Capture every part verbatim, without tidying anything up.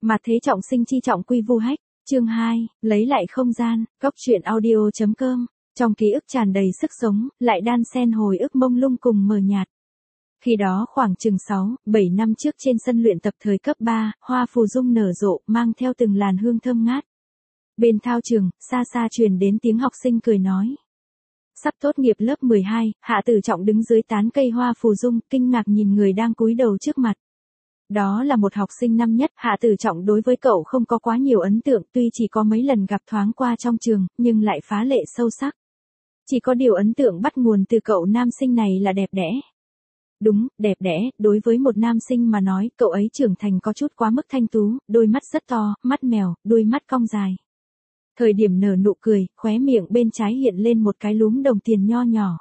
Mà thế trọng sinh chi trọng quy vu hách, chương hai, lấy lại không gian, góc truyện audio.com, trong ký ức tràn đầy sức sống, lại đan xen hồi ức mông lung cùng mờ nhạt. Khi đó khoảng chừng sáu, bảy năm trước trên sân luyện tập thời cấp ba, hoa phù dung nở rộ, mang theo từng làn hương thơm ngát. Bên thao trường, xa xa truyền đến tiếng học sinh cười nói. Sắp tốt nghiệp lớp mười hai, Hạ Tử Trọng đứng dưới tán cây hoa phù dung, kinh ngạc nhìn người đang cúi đầu trước mặt. Đó là một học sinh năm nhất, Hạ Tử Trọng đối với cậu không có quá nhiều ấn tượng, tuy chỉ có mấy lần gặp thoáng qua trong trường, nhưng lại phá lệ sâu sắc. Chỉ có điều ấn tượng bắt nguồn từ cậu nam sinh này là đẹp đẽ. Đúng, đẹp đẽ, đối với một nam sinh mà nói, cậu ấy trưởng thành có chút quá mức thanh tú, đôi mắt rất to, mắt mèo, đuôi mắt cong dài. Thời điểm nở nụ cười, khóe miệng bên trái hiện lên một cái lúm đồng tiền nho nhỏ.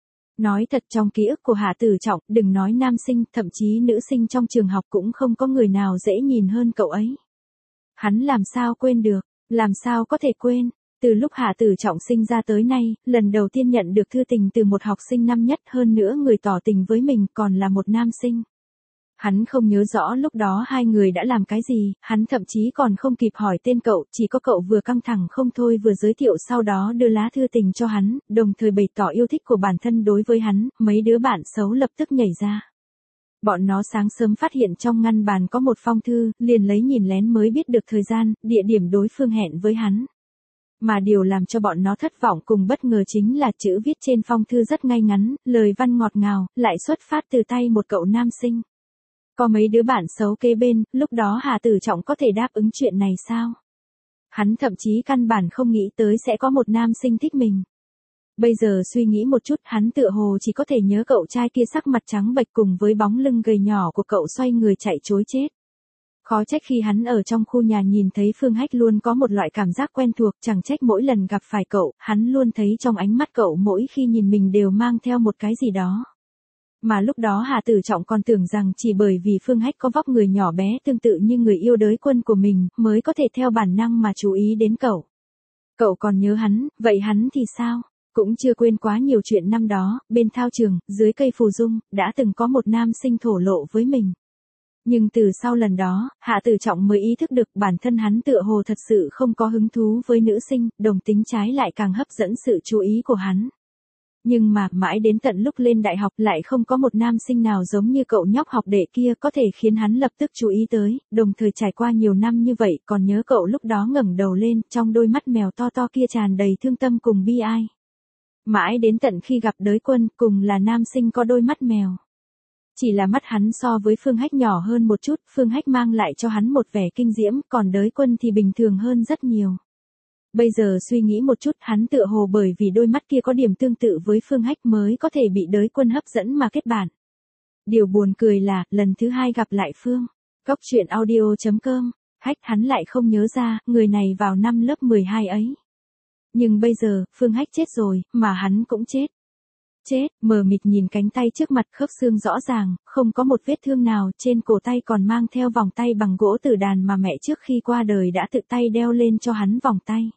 Nói thật, trong ký ức của Hạ Tử Trọng, đừng nói nam sinh, thậm chí nữ sinh trong trường học cũng không có người nào dễ nhìn hơn cậu ấy. Hắn làm sao quên được, làm sao có thể quên. Từ lúc Hạ Tử Trọng sinh ra tới nay, lần đầu tiên nhận được thư tình từ một học sinh năm nhất, hơn nữa người tỏ tình với mình còn là một nam sinh. Hắn không nhớ rõ lúc đó hai người đã làm cái gì, hắn thậm chí còn không kịp hỏi tên cậu, chỉ có cậu vừa căng thẳng không thôi vừa giới thiệu sau đó đưa lá thư tình cho hắn, đồng thời bày tỏ yêu thích của bản thân đối với hắn, mấy đứa bạn xấu lập tức nhảy ra. Bọn nó sáng sớm phát hiện trong ngăn bàn có một phong thư, liền lấy nhìn lén mới biết được thời gian, địa điểm đối phương hẹn với hắn. Mà điều làm cho bọn nó thất vọng cùng bất ngờ chính là chữ viết trên phong thư rất ngay ngắn, lời văn ngọt ngào, lại xuất phát từ tay một cậu nam sinh. Có mấy đứa bạn xấu kế bên, lúc đó Hạ Tử Trọng có thể đáp ứng chuyện này sao? Hắn thậm chí căn bản không nghĩ tới sẽ có một nam sinh thích mình. Bây giờ suy nghĩ một chút, hắn tựa hồ chỉ có thể nhớ cậu trai kia sắc mặt trắng bệch cùng với bóng lưng gầy nhỏ của cậu xoay người chạy trối chết. Khó trách khi hắn ở trong khu nhà nhìn thấy Phương Hách luôn có một loại cảm giác quen thuộc, chẳng trách mỗi lần gặp phải cậu, hắn luôn thấy trong ánh mắt cậu mỗi khi nhìn mình đều mang theo một cái gì đó. Mà lúc đó Hạ Tử Trọng còn tưởng rằng chỉ bởi vì Phương Hách có vóc người nhỏ bé tương tự như người yêu đới quân của mình, mới có thể theo bản năng mà chú ý đến cậu. Cậu còn nhớ hắn, vậy hắn thì sao? Cũng chưa quên quá nhiều chuyện năm đó, bên thao trường, dưới cây phù dung, đã từng có một nam sinh thổ lộ với mình. Nhưng từ sau lần đó, Hạ Tử Trọng mới ý thức được bản thân hắn tựa hồ thật sự không có hứng thú với nữ sinh, đồng tính trái lại càng hấp dẫn sự chú ý của hắn. Nhưng mà, mãi đến tận lúc lên đại học lại không có một nam sinh nào giống như cậu nhóc học đệ kia có thể khiến hắn lập tức chú ý tới, đồng thời trải qua nhiều năm như vậy còn nhớ cậu lúc đó ngẩng đầu lên, trong đôi mắt mèo to to kia tràn đầy thương tâm cùng bi ai. Mãi đến tận khi gặp đới quân, cùng là nam sinh có đôi mắt mèo. Chỉ là mắt hắn so với Phương Hách nhỏ hơn một chút, Phương Hách mang lại cho hắn một vẻ kinh diễm, còn đới quân thì bình thường hơn rất nhiều. Bây giờ suy nghĩ một chút, hắn tựa hồ bởi vì đôi mắt kia có điểm tương tự với Phương Hách mới có thể bị đới quân hấp dẫn mà kết bạn. Điều buồn cười là, lần thứ hai gặp lại Phương, góc truyện audio.com, Hách hắn lại không nhớ ra, người này vào năm lớp mười hai ấy. Nhưng bây giờ, Phương Hách chết rồi, mà hắn cũng chết. Chết, mờ mịt nhìn cánh tay trước mặt, khớp xương rõ ràng, không có một vết thương nào, trên cổ tay còn mang theo vòng tay bằng gỗ tử đàn mà mẹ trước khi qua đời đã tự tay đeo lên cho hắn vòng tay.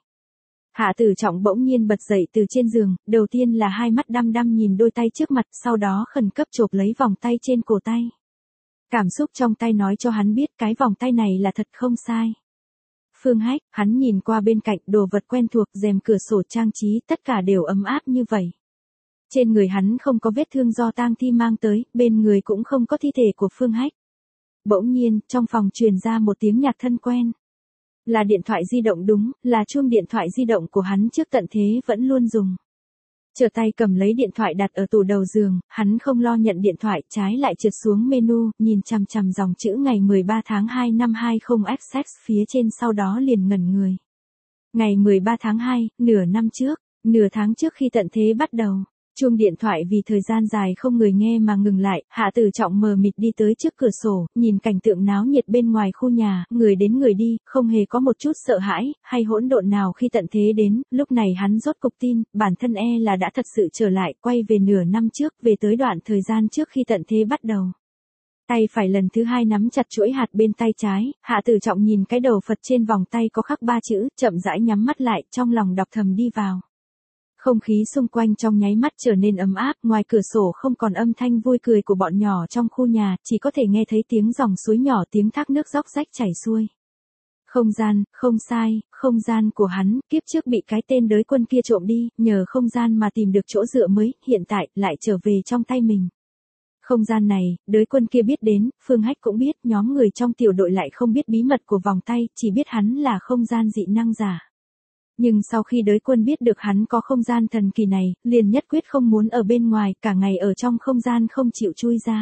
Hạ Tử Trọng bỗng nhiên bật dậy từ trên giường, đầu tiên là hai mắt đăm đăm nhìn đôi tay trước mặt, sau đó khẩn cấp chộp lấy vòng tay trên cổ tay. Cảm xúc trong tay nói cho hắn biết cái vòng tay này là thật không sai. Phương Hách, hắn nhìn qua bên cạnh, đồ vật quen thuộc, rèm cửa sổ trang trí, tất cả đều ấm áp như vậy. Trên người hắn không có vết thương do tang thi mang tới, bên người cũng không có thi thể của Phương Hách. Bỗng nhiên, trong phòng truyền ra một tiếng nhạc thân quen. Là điện thoại di động, đúng, là chuông điện thoại di động của hắn trước tận thế vẫn luôn dùng. Trở tay cầm lấy điện thoại đặt ở tủ đầu giường, hắn không lo nhận điện thoại, trái lại trượt xuống menu, nhìn chằm chằm dòng chữ ngày mười ba tháng hai năm hai không ép xê phía trên sau đó liền ngẩn người. Ngày mười ba tháng hai, nửa năm trước, nửa tháng trước khi tận thế bắt đầu. Chuông điện thoại vì thời gian dài không người nghe mà ngừng lại, Hạ Tử Trọng mờ mịt đi tới trước cửa sổ, nhìn cảnh tượng náo nhiệt bên ngoài khu nhà, người đến người đi, không hề có một chút sợ hãi, hay hỗn độn nào khi tận thế đến, lúc này hắn rốt cục tin, bản thân e là đã thật sự trở lại, quay về nửa năm trước, về tới đoạn thời gian trước khi tận thế bắt đầu. Tay phải lần thứ hai nắm chặt chuỗi hạt bên tay trái, Hạ Tử Trọng nhìn cái đầu Phật trên vòng tay có khắc ba chữ, chậm rãi nhắm mắt lại, trong lòng đọc thầm đi vào. Không khí xung quanh trong nháy mắt trở nên ấm áp, ngoài cửa sổ không còn âm thanh vui cười của bọn nhỏ trong khu nhà, chỉ có thể nghe thấy tiếng dòng suối nhỏ, tiếng thác nước róc rách chảy xuôi. Không gian, không sai, không gian của hắn, kiếp trước bị cái tên đới quân kia trộm đi, nhờ không gian mà tìm được chỗ dựa mới, hiện tại, lại trở về trong tay mình. Không gian này, đới quân kia biết đến, Phương Hách cũng biết, nhóm người trong tiểu đội lại không biết bí mật của vòng tay, chỉ biết hắn là không gian dị năng giả. Nhưng sau khi đới quân biết được hắn có không gian thần kỳ này, liền nhất quyết không muốn ở bên ngoài, cả ngày ở trong không gian không chịu chui ra.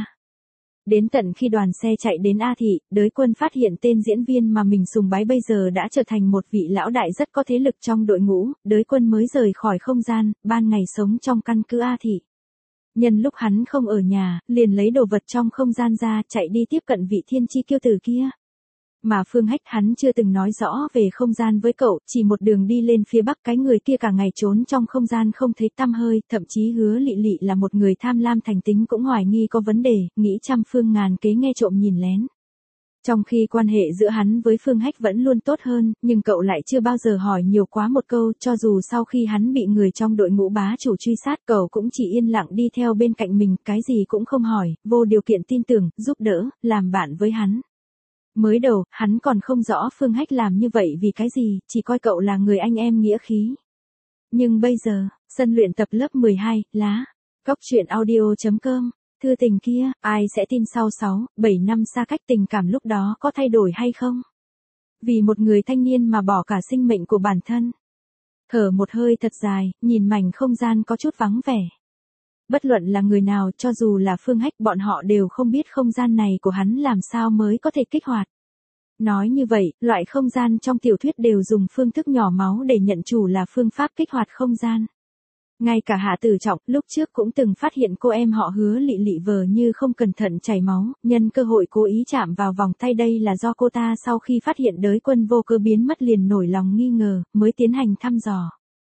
Đến tận khi đoàn xe chạy đến A Thị, đới quân phát hiện tên diễn viên mà mình sùng bái bây giờ đã trở thành một vị lão đại rất có thế lực trong đội ngũ, đới quân mới rời khỏi không gian, ban ngày sống trong căn cứ A Thị. Nhân lúc hắn không ở nhà, liền lấy đồ vật trong không gian ra, chạy đi tiếp cận vị thiên chi kiêu tử kia. Mà Phương Hách hắn chưa từng nói rõ về không gian với cậu, chỉ một đường đi lên phía bắc, cái người kia cả ngày trốn trong không gian không thấy tăm hơi, thậm chí Hứa Lị Lị là một người tham lam thành tính cũng hoài nghi có vấn đề, nghĩ trăm phương ngàn kế nghe trộm nhìn lén. Trong khi quan hệ giữa hắn với Phương Hách vẫn luôn tốt hơn, nhưng cậu lại chưa bao giờ hỏi nhiều quá một câu, cho dù sau khi hắn bị người trong đội ngũ bá chủ truy sát, cậu cũng chỉ yên lặng đi theo bên cạnh mình, cái gì cũng không hỏi, vô điều kiện tin tưởng, giúp đỡ, làm bạn với hắn. Mới đầu, hắn còn không rõ Phương Hách làm như vậy vì cái gì, chỉ coi cậu là người anh em nghĩa khí. Nhưng bây giờ, sân luyện tập lớp mười hai, lá, cóc truyện audio chấm com, thư tình kia, ai sẽ tin sau sáu, bảy năm xa cách tình cảm lúc đó có thay đổi hay không? Vì một người thanh niên mà bỏ cả sinh mệnh của bản thân. Thở một hơi thật dài, nhìn mảnh không gian có chút vắng vẻ. Bất luận là người nào, cho dù là Phương Hách, bọn họ đều không biết không gian này của hắn làm sao mới có thể kích hoạt. Nói như vậy, loại không gian trong tiểu thuyết đều dùng phương thức nhỏ máu để nhận chủ là phương pháp kích hoạt không gian. Ngay cả Hạ Tử Trọng, lúc trước cũng từng phát hiện cô em họ Hứa Lị Lị vờ như không cẩn thận chảy máu, nhân cơ hội cố ý chạm vào vòng tay, đây là do cô ta sau khi phát hiện đới quân vô cơ biến mất liền nổi lòng nghi ngờ, mới tiến hành thăm dò.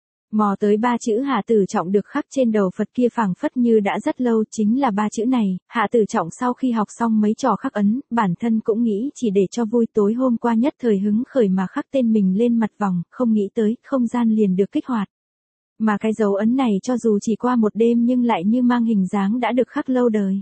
Mò tới ba chữ Hạ Tử Trọng được khắc trên đầu Phật kia phảng phất như đã rất lâu, chính là ba chữ này. Hạ Tử Trọng sau khi học xong mấy trò khắc ấn, bản thân cũng nghĩ chỉ để cho vui, tối hôm qua nhất thời hứng khởi mà khắc tên mình lên mặt vòng, không nghĩ tới không gian liền được kích hoạt. Mà cái dấu ấn này cho dù chỉ qua một đêm nhưng lại như mang hình dáng đã được khắc lâu đời.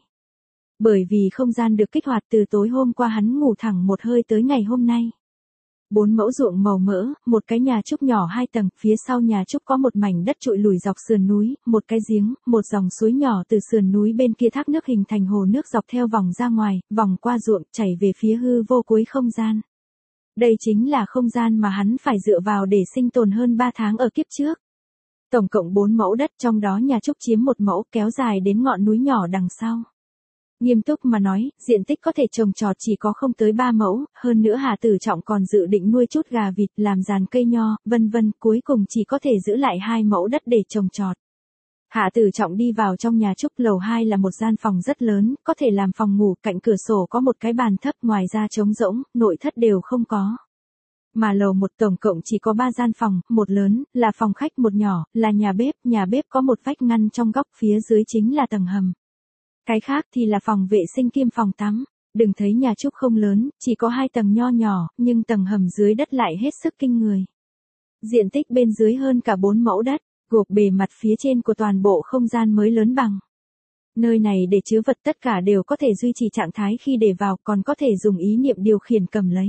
Bởi vì không gian được kích hoạt từ tối hôm qua hắn ngủ thẳng một hơi tới ngày hôm nay. Bốn mẫu ruộng màu mỡ, một cái nhà trúc nhỏ hai tầng, phía sau nhà trúc có một mảnh đất trụi lùi dọc sườn núi, một cái giếng, một dòng suối nhỏ từ sườn núi bên kia thác nước hình thành hồ nước dọc theo vòng ra ngoài, vòng qua ruộng, chảy về phía hư vô cuối không gian. Đây chính là không gian mà hắn phải dựa vào để sinh tồn hơn ba tháng ở kiếp trước. Tổng cộng bốn mẫu đất, trong đó nhà trúc chiếm một mẫu, kéo dài đến ngọn núi nhỏ đằng sau. Nghiêm túc mà nói, diện tích có thể trồng trọt chỉ có không tới ba mẫu, hơn nữa Hạ Tử Trọng còn dự định nuôi chút gà vịt, làm giàn cây nho, vân vân, cuối cùng chỉ có thể giữ lại hai mẫu đất để trồng trọt. Hạ Tử Trọng đi vào trong nhà trúc, lầu hai là một gian phòng rất lớn, có thể làm phòng ngủ, cạnh cửa sổ có một cái bàn thấp, ngoài ra trống rỗng, nội thất đều không có. Mà lầu một tổng cộng chỉ có ba gian phòng, một lớn, là phòng khách, một nhỏ, là nhà bếp, nhà bếp có một vách ngăn trong góc, phía dưới chính là tầng hầm. Cái khác thì là phòng vệ sinh kiêm phòng tắm. Đừng thấy nhà trúc không lớn, chỉ có hai tầng nho nhỏ, nhưng tầng hầm dưới đất lại hết sức kinh người. Diện tích bên dưới hơn cả bốn mẫu đất, gộp bề mặt phía trên của toàn bộ không gian mới lớn bằng. Nơi này để chứa vật tất cả đều có thể duy trì trạng thái khi để vào, còn có thể dùng ý niệm điều khiển cầm lấy.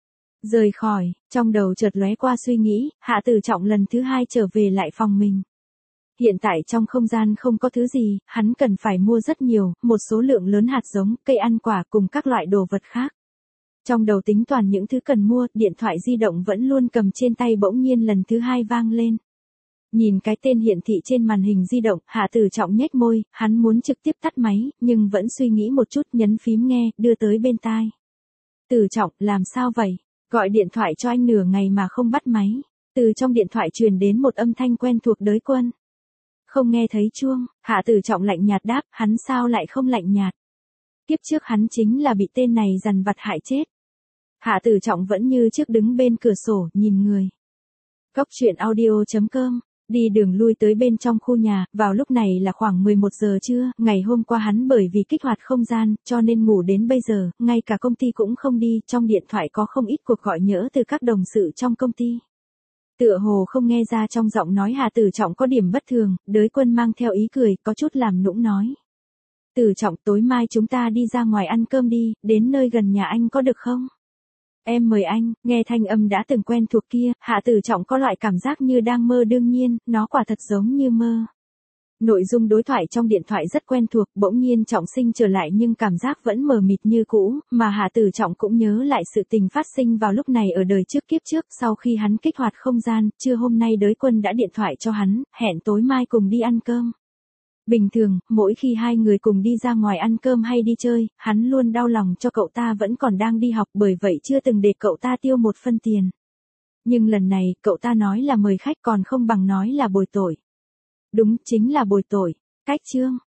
Rời khỏi, trong đầu chợt lóe qua suy nghĩ, Hạ Tử Trọng lần thứ hai trở về lại phòng mình. Hiện tại trong không gian không có thứ gì, hắn cần phải mua rất nhiều, một số lượng lớn hạt giống, cây ăn quả cùng các loại đồ vật khác. Trong đầu tính toàn những thứ cần mua, điện thoại di động vẫn luôn cầm trên tay bỗng nhiên lần thứ hai vang lên. Nhìn cái tên hiển thị trên màn hình di động, Hạ Tử Trọng nhếch môi, hắn muốn trực tiếp tắt máy, nhưng vẫn suy nghĩ một chút, nhấn phím nghe, đưa tới bên tai. Tử Trọng, làm sao vậy? Gọi điện thoại cho anh nửa ngày mà không bắt máy. Từ trong điện thoại truyền đến một âm thanh quen thuộc, đới quân. Không nghe thấy chuông, Hạ Tử Trọng lạnh nhạt đáp, hắn sao lại không lạnh nhạt. Kiếp trước hắn chính là bị tên này dằn vặt hại chết. Hạ Tử Trọng vẫn như trước đứng bên cửa sổ, nhìn người. Cóc truyện audio chấm com, đi đường lui tới bên trong khu nhà, vào lúc này là khoảng mười một giờ trưa, ngày hôm qua hắn bởi vì kích hoạt không gian, cho nên ngủ đến bây giờ, ngay cả công ty cũng không đi, trong điện thoại có không ít cuộc gọi nhỡ từ các đồng sự trong công ty. Tựa hồ không nghe ra trong giọng nói Hạ Tử Trọng có điểm bất thường, đới quân mang theo ý cười, có chút làm nũng nói. Tử Trọng, tối mai chúng ta đi ra ngoài ăn cơm đi, đến nơi gần nhà anh có được không? Em mời anh, nghe thanh âm đã từng quen thuộc kia, Hạ Tử Trọng có loại cảm giác như đang mơ đương nhiên, nó quả thật giống như mơ. Nội dung đối thoại trong điện thoại rất quen thuộc, bỗng nhiên Trọng Sinh trở lại nhưng cảm giác vẫn mờ mịt như cũ, mà Hạ Tử Trọng cũng nhớ lại sự tình phát sinh vào lúc này ở đời trước kiếp trước, sau khi hắn kích hoạt không gian, trưa hôm nay đới quân đã điện thoại cho hắn, hẹn tối mai cùng đi ăn cơm. Bình thường, mỗi khi hai người cùng đi ra ngoài ăn cơm hay đi chơi, hắn luôn đau lòng cho cậu ta vẫn còn đang đi học bởi vậy chưa từng để cậu ta tiêu một phân tiền. Nhưng lần này, cậu ta nói là mời khách còn không bằng nói là bồi tội. Đúng, chính là bồi tội. Cách chương